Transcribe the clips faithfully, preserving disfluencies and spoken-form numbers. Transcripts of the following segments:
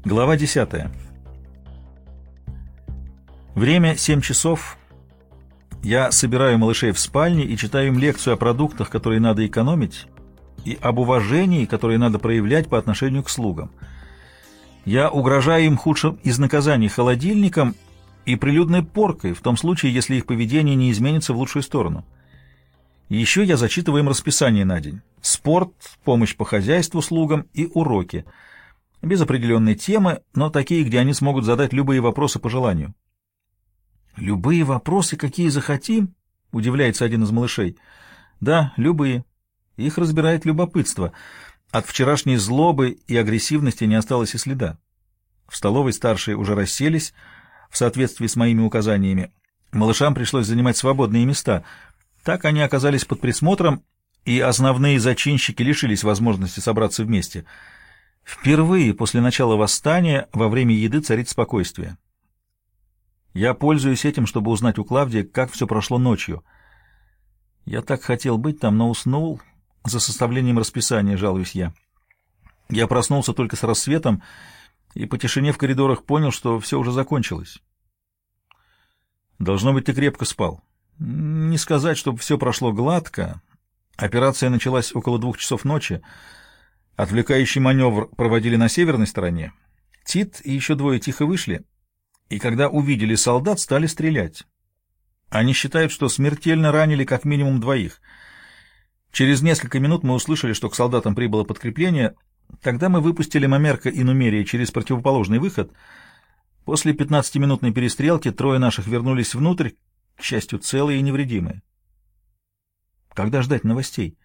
Глава десятая. Время семь часов. Я собираю малышей в спальне и читаю им лекцию о продуктах, которые надо экономить, и об уважении, которое надо проявлять по отношению к слугам. Я угрожаю им худшим из наказаний холодильником и прилюдной поркой, в том случае, если их поведение не изменится в лучшую сторону. И еще я зачитываю им расписание на день. Спорт, помощь по хозяйству слугам и уроки. Без определенной темы, но такие, где они смогут задать любые вопросы по желанию. «Любые вопросы, какие захотим?» — удивляется один из малышей. «Да, любые. Их разбирает любопытство. От вчерашней злобы и агрессивности не осталось и следа. В столовой старшие уже расселись в соответствии с моими указаниями. Малышам пришлось занимать свободные места. Так они оказались под присмотром, и основные зачинщики лишились возможности собраться вместе. Впервые после начала восстания во время еды царит спокойствие. Я пользуюсь этим, чтобы узнать у Клавдии, как все прошло ночью. Я так хотел быть там, но уснул за составлением расписания, жалуюсь я. Я проснулся только с рассветом и по тишине в коридорах понял, что все уже закончилось. Должно быть, ты крепко спал. Не сказать, чтобы все прошло гладко. Операция началась около двух часов ночи. Отвлекающий маневр проводили на северной стороне. Тит и еще двое тихо вышли, и когда увидели солдат, стали стрелять. Они считают, что смертельно ранили как минимум двоих. Через несколько минут мы услышали, что к солдатам прибыло подкрепление. Тогда мы выпустили Мамерка и Нумерия через противоположный выход. После пятнадцатиминутной перестрелки трое наших вернулись внутрь, к счастью, целые и невредимые. Когда ждать новостей?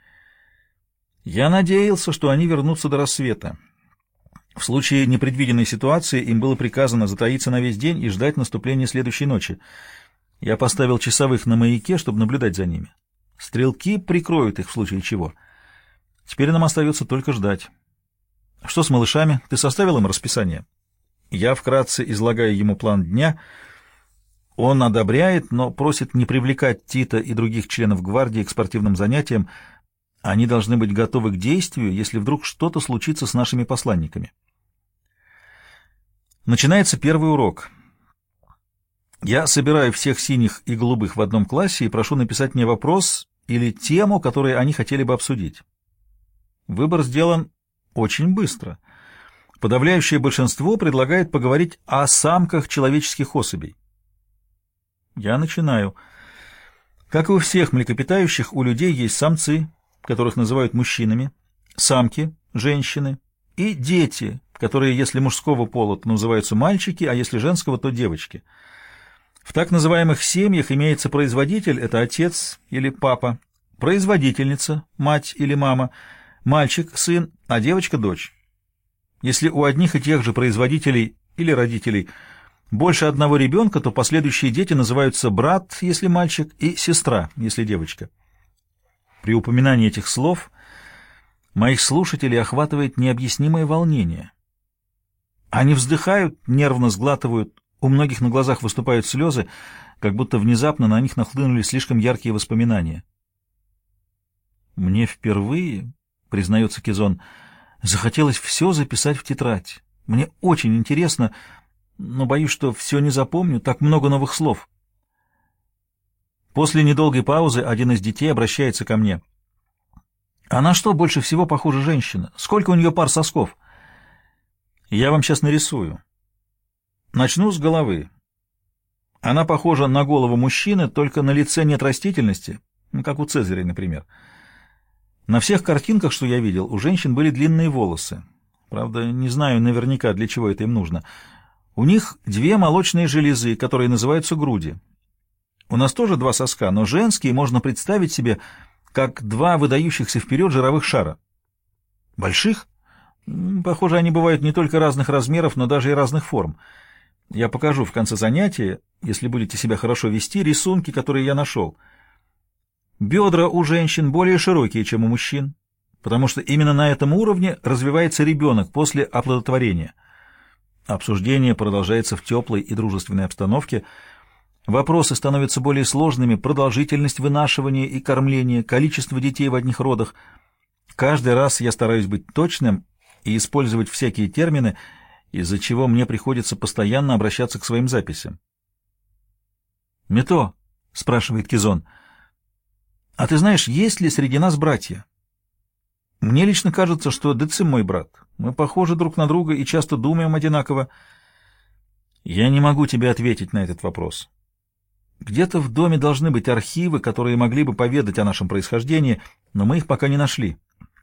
Я надеялся, что они вернутся до рассвета. В случае непредвиденной ситуации им было приказано затаиться на весь день и ждать наступления следующей ночи. Я поставил часовых на маяке, чтобы наблюдать за ними. Стрелки прикроют их в случае чего. Теперь нам остается только ждать. Что с малышами? Ты составил им расписание? Я вкратце излагаю ему план дня. Он одобряет, но просит не привлекать Тита и других членов гвардии к спортивным занятиям. Они должны быть готовы к действию, если вдруг что-то случится с нашими посланниками. Начинается первый урок. Я собираю всех синих и голубых в одном классе и прошу написать мне вопрос или тему, которую они хотели бы обсудить. Выбор сделан очень быстро. Подавляющее большинство предлагает поговорить о самках человеческих особей. Я начинаю. Как и у всех млекопитающих, у людей есть самцы, которых называют мужчинами, самки, женщины, и дети, которые, если мужского пола, то называются мальчики, а если женского, то девочки. В так называемых семьях имеется производитель, это отец или папа, производительница, мать или мама, мальчик, сын, а девочка — дочь. Если у одних и тех же производителей или родителей больше одного ребенка, то последующие дети называются брат, если мальчик, и сестра, если девочка. При упоминании этих слов моих слушателей охватывает необъяснимое волнение. Они вздыхают, нервно сглатывают, у многих на глазах выступают слезы, как будто внезапно на них нахлынули слишком яркие воспоминания. «Мне впервые, — признается Кизон, — захотелось все записать в тетрадь. Мне очень интересно, но боюсь, что все не запомню, так много новых слов». После недолгой паузы один из детей обращается ко мне. «А на что больше всего похожа женщина? Сколько у нее пар сосков?» «Я вам сейчас нарисую. Начну с головы. Она похожа на голову мужчины, только на лице нет растительности, ну, как у Цезаря, например. На всех картинках, что я видел, у женщин были длинные волосы. Правда, не знаю наверняка, для чего это им нужно. У них две молочные железы, которые называются груди. У нас тоже два соска, но женские можно представить себе как два выдающихся вперед жировых шара. Больших? Похоже, они бывают не только разных размеров, но даже и разных форм. Я покажу в конце занятия, если будете себя хорошо вести, рисунки, которые я нашел. Бедра у женщин более широкие, чем у мужчин, потому что именно на этом уровне развивается ребенок после оплодотворения. Обсуждение продолжается в теплой и дружественной обстановке. Вопросы становятся более сложными: продолжительность вынашивания и кормления, количество детей в одних родах. Каждый раз я стараюсь быть точным и использовать всякие термины, из-за чего мне приходится постоянно обращаться к своим записям. «Мито», — спрашивает Кизон, — «а ты знаешь, есть ли среди нас братья? Мне лично кажется, что Децим мой брат. Мы похожи друг на друга и часто думаем одинаково». Я не могу тебе ответить на этот вопрос. Где-то в доме должны быть архивы, которые могли бы поведать о нашем происхождении, но мы их пока не нашли.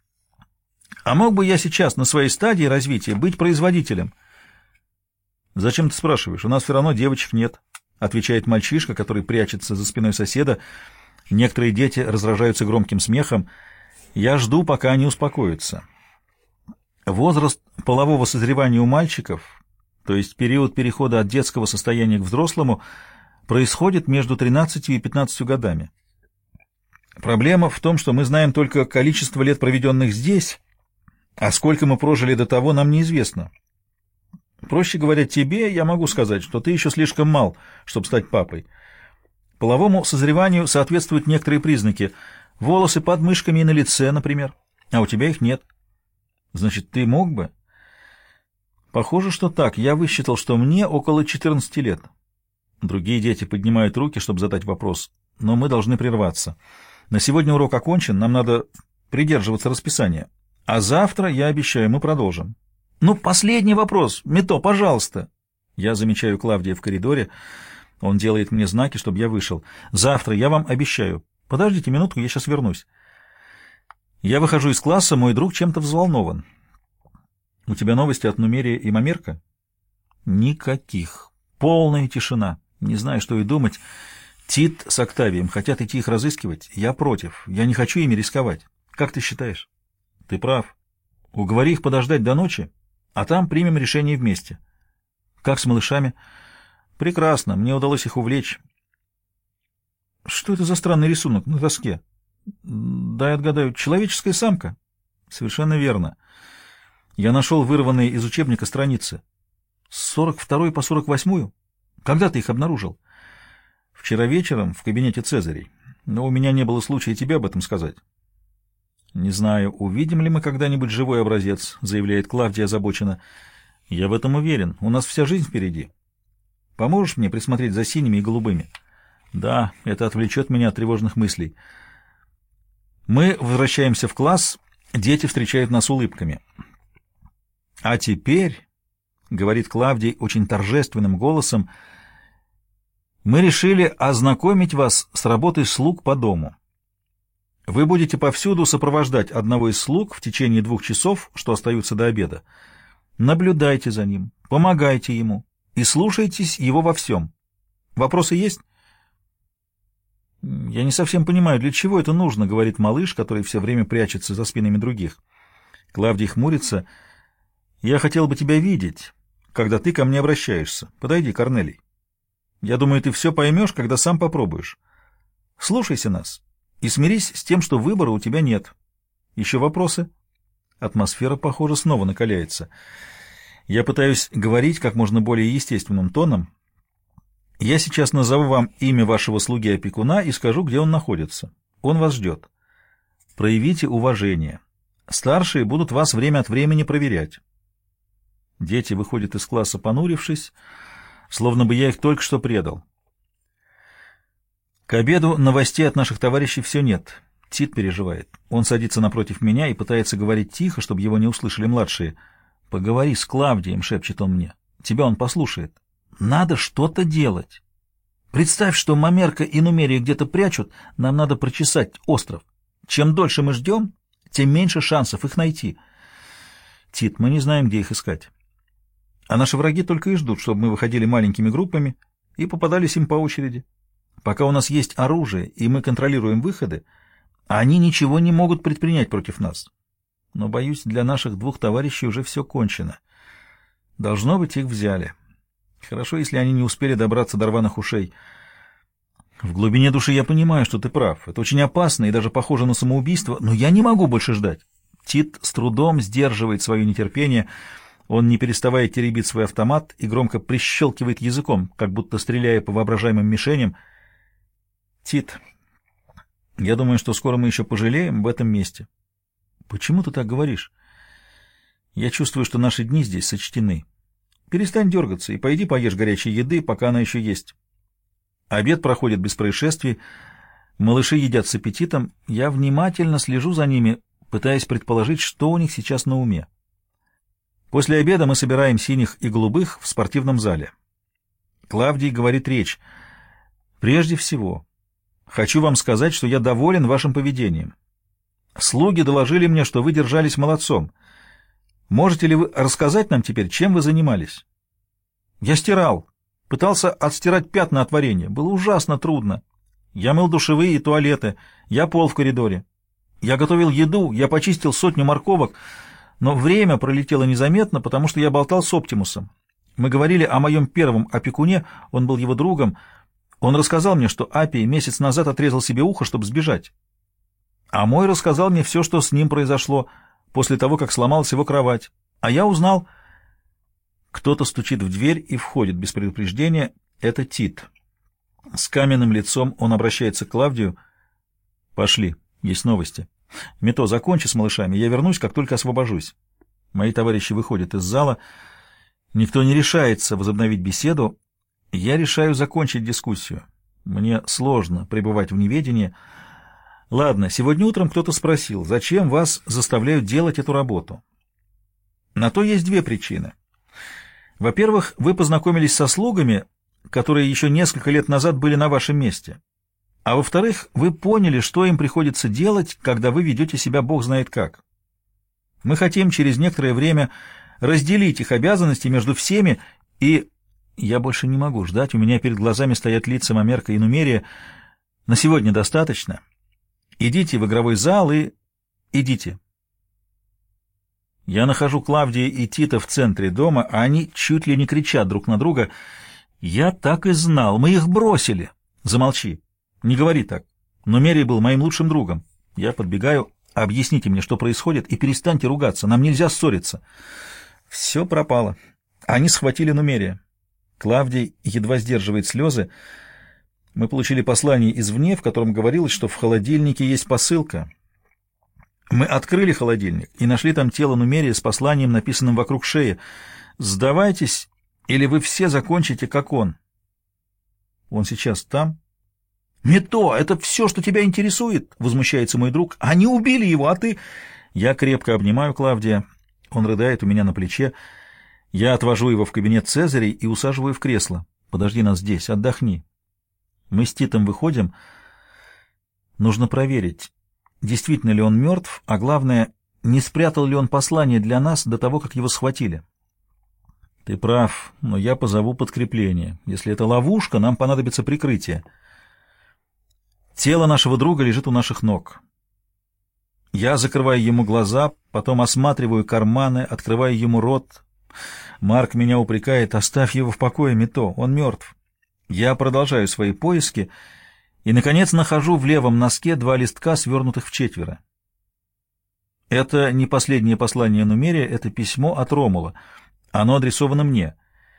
А мог бы я сейчас на своей стадии развития быть производителем? «Зачем ты спрашиваешь? У нас все равно девочек нет», — отвечает мальчишка, который прячется за спиной соседа. Некоторые дети разражаются громким смехом. Я жду, пока они успокоятся. Возраст полового созревания у мальчиков, то есть период перехода от детского состояния к взрослому, происходит между тринадцатью и пятнадцатью годами. Проблема в том, что мы знаем только количество лет, проведенных здесь, а сколько мы прожили до того, нам неизвестно. Проще говоря, тебе я могу сказать, что ты еще слишком мал, чтобы стать папой. Половому созреванию соответствуют некоторые признаки. Волосы под мышками и на лице, например. А у тебя их нет. Значит, ты мог бы? Похоже, что так. Я высчитал, что мне около четырнадцати лет. Другие дети поднимают руки, чтобы задать вопрос, но мы должны прерваться. На сегодня урок окончен, нам надо придерживаться расписания. А завтра, я обещаю, мы продолжим. Ну, последний вопрос. Мито, пожалуйста. Я замечаю Клавдия в коридоре. Он делает мне знаки, чтобы я вышел. Завтра, я вам обещаю. Подождите минутку, я сейчас вернусь. Я выхожу из класса, мой друг чем-то взволнован. У тебя новости от Нумерия и Мамерка? Никаких. Полная тишина. Не знаю, что и думать. Тит с Октавием хотят идти их разыскивать. Я против. Я не хочу ими рисковать. Как ты считаешь? Ты прав. Уговори их подождать до ночи, а там примем решение вместе. Как с малышами? Прекрасно. Мне удалось их увлечь. Что это за странный рисунок на доске? Дай отгадаю. Человеческая самка? Совершенно верно. Я нашел вырванные из учебника страницы. С сорок второй по сорок восьмую? Когда ты их обнаружил? Вчера вечером в кабинете Цезарей. Но у меня не было случая тебе об этом сказать. Не знаю, увидим ли мы когда-нибудь живой образец, заявляет Клавдия озабоченно. Я в этом уверен. У нас вся жизнь впереди. Поможешь мне присмотреть за синими и голубыми? Да, это отвлечет меня от тревожных мыслей. Мы возвращаемся в класс. Дети встречают нас улыбками. А теперь, говорит Клавдий очень торжественным голосом, мы решили ознакомить вас с работой слуг по дому. Вы будете повсюду сопровождать одного из слуг в течение двух часов, что остаются до обеда. Наблюдайте за ним, помогайте ему и слушайтесь его во всем. Вопросы есть? Я не совсем понимаю, для чего это нужно, говорит малыш, который все время прячется за спинами других. Клавдий хмурится. Я хотел бы тебя видеть, когда ты ко мне обращаешься. Подойди, Корнелий. Я думаю, ты все поймешь, когда сам попробуешь. Слушайся нас и смирись с тем, что выбора у тебя нет. Еще вопросы? Атмосфера, похоже, снова накаляется. Я пытаюсь говорить как можно более естественным тоном. Я сейчас назову вам имя вашего слуги-опекуна и скажу, где он находится. Он вас ждет. Проявите уважение. Старшие будут вас время от времени проверять. Дети выходят из класса, понурившись, словно бы я их только что предал. К обеду новостей от наших товарищей все нет. Тит переживает. Он садится напротив меня и пытается говорить тихо, чтобы его не услышали младшие. «Поговори с Клавдием», — шепчет он мне. «Тебя он послушает. Надо что-то делать. Представь, что Мамерка и Нумерия где-то прячут, нам надо прочесать остров. Чем дольше мы ждем, тем меньше шансов их найти. Тит, мы не знаем, где их искать. А наши враги только и ждут, чтобы мы выходили маленькими группами и попадались им по очереди. Пока у нас есть оружие, и мы контролируем выходы, они ничего не могут предпринять против нас. Но, боюсь, для наших двух товарищей уже все кончено. Должно быть, их взяли. Хорошо, если они не успели добраться до рваных ушей. В глубине души я понимаю, что ты прав. Это очень опасно и даже похоже на самоубийство, но я не могу больше ждать. Тит с трудом сдерживает свое нетерпение. Он, не переставая, теребит свой автомат и громко прищелкивает языком, как будто стреляя по воображаемым мишеням. Тит, я думаю, что скоро мы еще пожалеем в этом месте. Почему ты так говоришь? Я чувствую, что наши дни здесь сочтены. Перестань дергаться и пойди поешь горячей еды, пока она еще есть. Обед проходит без происшествий. Малыши едят с аппетитом. Я внимательно слежу за ними, пытаясь предположить, что у них сейчас на уме. После обеда мы собираем синих и голубых в спортивном зале. Клавдий говорит речь. Прежде всего, хочу вам сказать, что я доволен вашим поведением. Слуги доложили мне, что вы держались молодцом. Можете ли вы рассказать нам теперь, чем вы занимались? Я стирал. Пытался отстирать пятна от варенья. Было ужасно трудно. Я мыл душевые и туалеты. Я пол в коридоре. Я готовил еду. Я почистил сотню морковок. Но время пролетело незаметно, потому что я болтал с Оптимусом. Мы говорили о моем первом опекуне. Он был его другом. Он рассказал мне, что Апий месяц назад отрезал себе ухо, чтобы сбежать. А мой рассказал мне все, что с ним произошло после того, как сломалась его кровать. А я узнал... Кто-то стучит в дверь и входит без предупреждения. Это Тит. С каменным лицом он обращается к Клавдию. «Пошли, есть новости. Мито, закончи с малышами, я вернусь, как только освобожусь». Мои товарищи выходят из зала. Никто не решается возобновить беседу. Я решаю закончить дискуссию. Мне сложно пребывать в неведении. Ладно, сегодня утром кто-то спросил, зачем вас заставляют делать эту работу? На то есть две причины. Во-первых, вы познакомились со слугами, которые еще несколько лет назад были на вашем месте. А во-вторых, вы поняли, что им приходится делать, когда вы ведете себя бог знает как. Мы хотим через некоторое время разделить их обязанности между всеми, и... Я больше не могу ждать, у меня перед глазами стоят лица Мамерка и Нумерия. На сегодня достаточно. Идите в игровой зал и... идите. Я нахожу Клавдия и Тита в центре дома, а они чуть ли не кричат друг на друга. «Я так и знал, мы их бросили!» «Замолчи! Не говори так! Нумерий был моим лучшим другом!» Я подбегаю. «Объясните мне, что происходит, и перестаньте ругаться, нам нельзя ссориться!» Все пропало. Они схватили Нумерия. Клавдий едва сдерживает слезы. Мы получили послание извне, в котором говорилось, что в холодильнике есть посылка. Мы открыли холодильник и нашли там тело Нумерия с посланием, написанным вокруг шеи. «Сдавайтесь, или вы все закончите, как он». Он сейчас там? «Мито, это все, что тебя интересует?» — возмущается мой друг. «Они убили его, а ты...» Я крепко обнимаю Клавдия. Он рыдает у меня на плече. Я отвожу его в кабинет Цезарей и усаживаю в кресло. «Подожди нас здесь, отдохни». Мы с Титом выходим. Нужно проверить, действительно ли он мертв, а главное, не спрятал ли он послание для нас до того, как его схватили. Ты прав, но я позову подкрепление. Если это ловушка, нам понадобится прикрытие. Тело нашего друга лежит у наших ног. Я закрываю ему глаза, потом осматриваю карманы, открываю ему рот. Марк меня упрекает: «Оставь его в покое, Мито, он мертв». Я продолжаю свои поиски и, наконец, нахожу в левом носке два листка, свернутых вчетверо. Это не последнее послание Нумерия, это письмо от Ромула. Оно адресовано мне.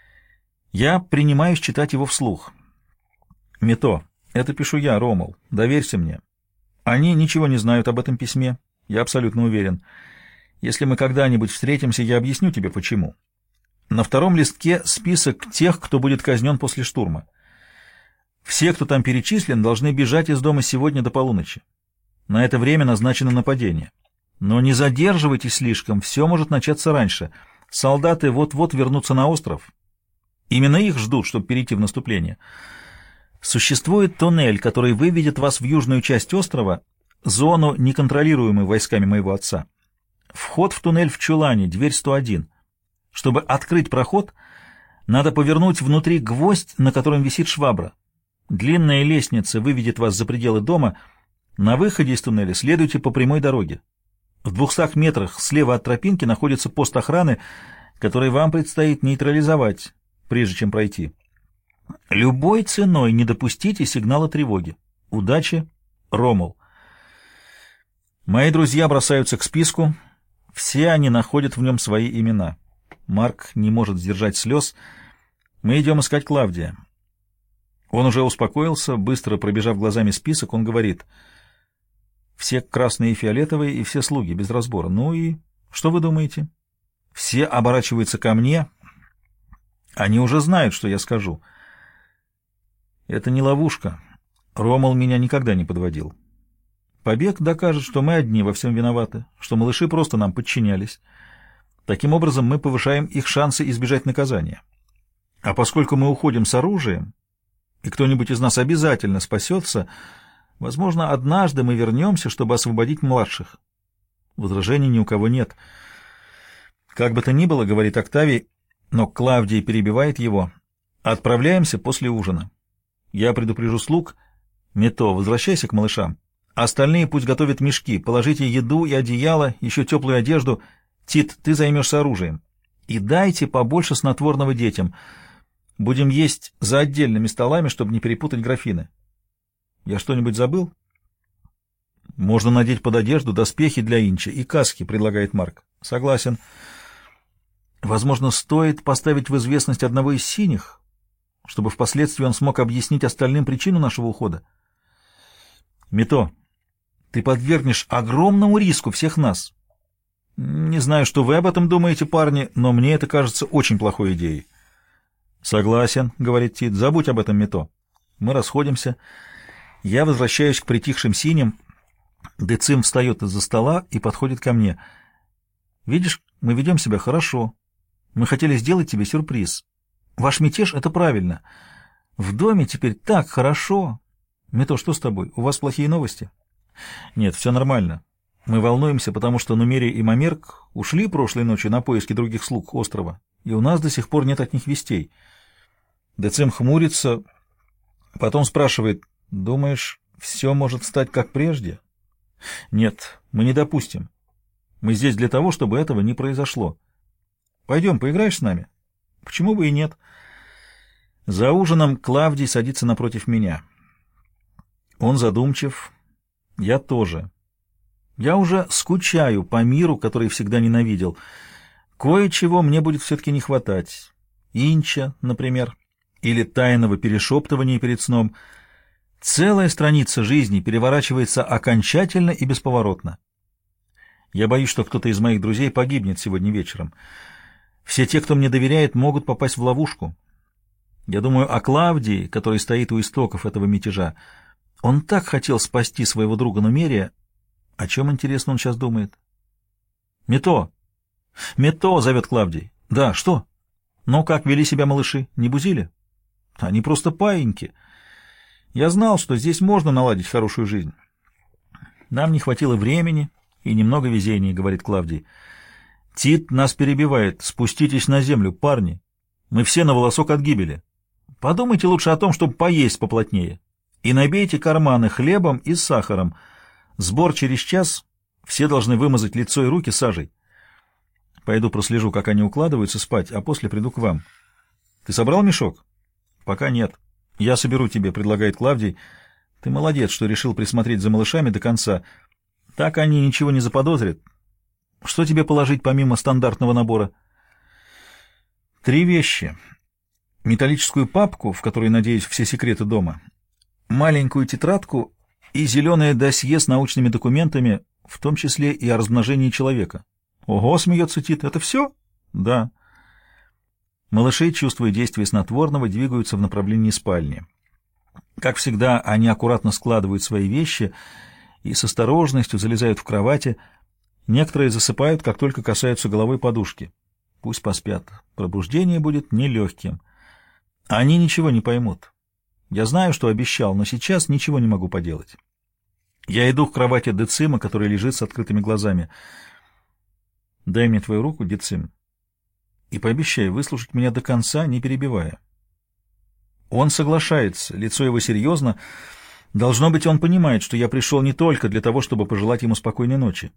Я принимаюсь читать его вслух. «Мито, это пишу я, Ромул, доверься мне. Они ничего не знают об этом письме, я абсолютно уверен. Если мы когда-нибудь встретимся, я объясню тебе, почему. На втором листке список тех, кто будет казнен после штурма. Все, кто там перечислен, должны бежать из дома сегодня до полуночи. На это время назначено нападение. Но не задерживайтесь слишком, все может начаться раньше. Солдаты вот-вот вернутся на остров. Именно их ждут, чтобы перейти в наступление. Существует туннель, который выведет вас в южную часть острова, зону, неконтролируемую войсками моего отца. Вход в туннель в чулане, дверь сто один. Чтобы открыть проход, надо повернуть внутри гвоздь, на котором висит швабра. Длинная лестница выведет вас за пределы дома. На выходе из туннеля следуйте по прямой дороге. В двухстах метрах слева от тропинки находится пост охраны, который вам предстоит нейтрализовать, прежде чем пройти. Любой ценой не допустите сигнала тревоги. Удачи, Ромул. Мои друзья бросаются к списку. Все они находят в нем свои имена. Марк не может сдержать слез. Мы идем искать Клавдия. Он уже успокоился, быстро пробежав глазами список, он говорит: все красные и фиолетовые, и все слуги, без разбора. Ну и что вы думаете? Все оборачиваются ко мне. Они уже знают, что я скажу. Это не ловушка. Ромал меня никогда не подводил. Побег докажет, что мы одни во всем виноваты, что малыши просто нам подчинялись. Таким образом, мы повышаем их шансы избежать наказания. А поскольку мы уходим с оружием, и кто-нибудь из нас обязательно спасется, возможно, однажды мы вернемся, чтобы освободить младших. Возражений ни у кого нет. Как бы то ни было, говорит Октавий, но Клавдий перебивает его. Отправляемся после ужина. Я предупрежу слуг. Мето, возвращайся к малышам. Остальные пусть готовят мешки, положите еду и одеяло, еще теплую одежду. Тит, ты займешься оружием. И дайте побольше снотворного детям. Будем есть за отдельными столами, чтобы не перепутать графины. Я что-нибудь забыл? Можно надеть под одежду доспехи для Инча и каски, предлагает Марк. Согласен. Возможно, стоит поставить в известность одного из синих, чтобы впоследствии он смог объяснить остальным причину нашего ухода. Мито, ты подвергнешь огромному риску всех нас. Не знаю, что вы об этом думаете, парни, но мне это кажется очень плохой идеей. Согласен, говорит Тит, забудь об этом, Мито. Мы расходимся. Я возвращаюсь к притихшим синим. Децим встает из-за стола и подходит ко мне. Видишь, мы ведем себя хорошо. Мы хотели сделать тебе сюрприз. Ваш мятеж — это правильно. В доме теперь так хорошо. Мито, что с тобой? У вас плохие новости? Нет, все нормально. Мы волнуемся, потому что Нумерия и Мамерк ушли прошлой ночью на поиски других слуг острова, и у нас до сих пор нет от них вестей. Децим хмурится, потом спрашивает: думаешь, все может стать как прежде? Нет, мы не допустим. Мы здесь для того, чтобы этого не произошло. Пойдем, поиграешь с нами? Почему бы и нет? За ужином Клавдий садится напротив меня. Он задумчив, я тоже. Я уже скучаю по миру, который всегда ненавидел. Кое-чего мне будет все-таки не хватать. Инча, например, или тайного перешептывания перед сном. Целая страница жизни переворачивается окончательно и бесповоротно. Я боюсь, что кто-то из моих друзей погибнет сегодня вечером. Все те, кто мне доверяет, могут попасть в ловушку. Я думаю о Клавдии, который стоит у истоков этого мятежа. Он так хотел спасти своего друга Нумерия. О чем, интересно, он сейчас думает? «Мето! Мето!» — зовет Клавдий. «Да, что? Ну, как вели себя малыши? Не бузили?» «Они просто паиньки. Я знал, что здесь можно наладить хорошую жизнь. Нам не хватило времени и немного везения», — говорит Клавдий. «Тит нас перебивает. Спуститесь на землю, парни. Мы все на волосок от гибели. Подумайте лучше о том, чтобы поесть поплотнее. И набейте карманы хлебом и сахаром. Сбор через час. Все должны вымазать лицо и руки сажей. Пойду прослежу, как они укладываются спать, а после приду к вам. Ты собрал мешок? Пока нет. Я соберу тебе, предлагает Клавдий. Ты молодец, что решил присмотреть за малышами до конца. Так они ничего не заподозрят. Что тебе положить помимо стандартного набора? Три вещи. Металлическую папку, в которой, надеюсь, все секреты дома, маленькую тетрадку и зеленое досье с научными документами, в том числе и о размножении человека. Ого, смеется Тит, это все? Да. Малыши, чувствуя действие снотворного, двигаются в направлении спальни. Как всегда, они аккуратно складывают свои вещи и с осторожностью залезают в кровати. Некоторые засыпают, как только касаются головой подушки. Пусть поспят. Пробуждение будет нелегким. Они ничего не поймут. Я знаю, что обещал, но сейчас ничего не могу поделать. Я иду к кровати Децима, который лежит с открытыми глазами. Дай мне твою руку, Децим, и пообещай выслушать меня до конца, не перебивая. Он соглашается, лицо его серьезно. Должно быть, он понимает, что я пришел не только для того, чтобы пожелать ему спокойной ночи.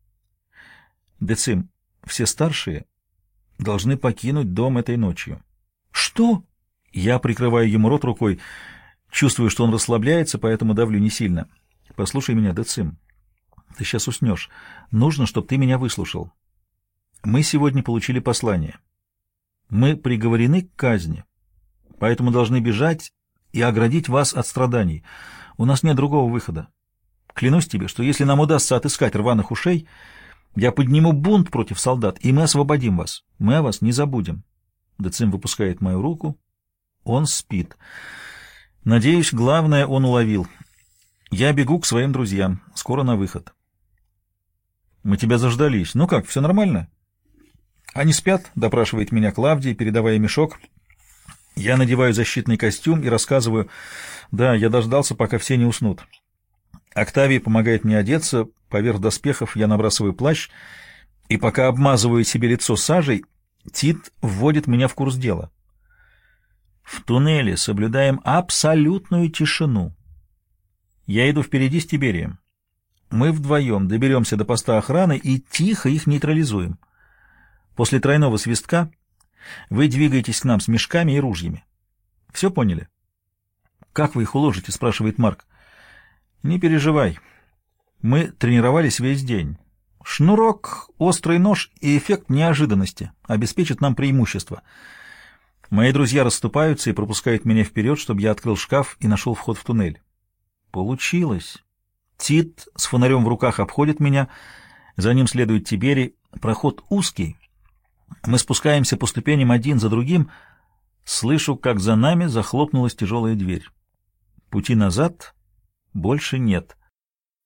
Децим, все старшие должны покинуть дом этой ночью. Что? Я прикрываю ему рот рукой, чувствую, что он расслабляется, поэтому давлю не сильно. Послушай меня, Децим, ты сейчас уснешь. Нужно, чтобы ты меня выслушал. Мы сегодня получили послание. Мы приговорены к казни, поэтому должны бежать и оградить вас от страданий. У нас нет другого выхода. Клянусь тебе, что если нам удастся отыскать рваных ушей, я подниму бунт против солдат, и мы освободим вас. Мы о вас не забудем. Децим выпускает мою руку. Он спит. Надеюсь, главное он уловил. Я бегу к своим друзьям. Скоро на выход. Мы тебя заждались. Ну как, все нормально? Они спят, допрашивает меня Клавдий, передавая мешок. Я надеваю защитный костюм и рассказываю. Да, я дождался, пока все не уснут. Октавий помогает мне одеться. Поверх доспехов я набрасываю плащ. И пока обмазываю себе лицо сажей, Тит вводит меня в курс дела. В туннеле соблюдаем абсолютную тишину. Я иду впереди с Тиберием. Мы вдвоем доберемся до поста охраны и тихо их нейтрализуем. После тройного свистка вы двигаетесь к нам с мешками и ружьями. Все поняли? — Как вы их уложите? — спрашивает Марк. — Не переживай. Мы тренировались весь день. Шнурок, острый нож и эффект неожиданности обеспечат нам преимущество. Мои друзья расступаются и пропускают меня вперед, чтобы я открыл шкаф и нашел вход в туннель. Получилось. Тит с фонарем в руках обходит меня, за ним следует Тиберий. Проход узкий. Мы спускаемся по ступеням один за другим. Слышу, как за нами захлопнулась тяжелая дверь. Пути назад больше нет.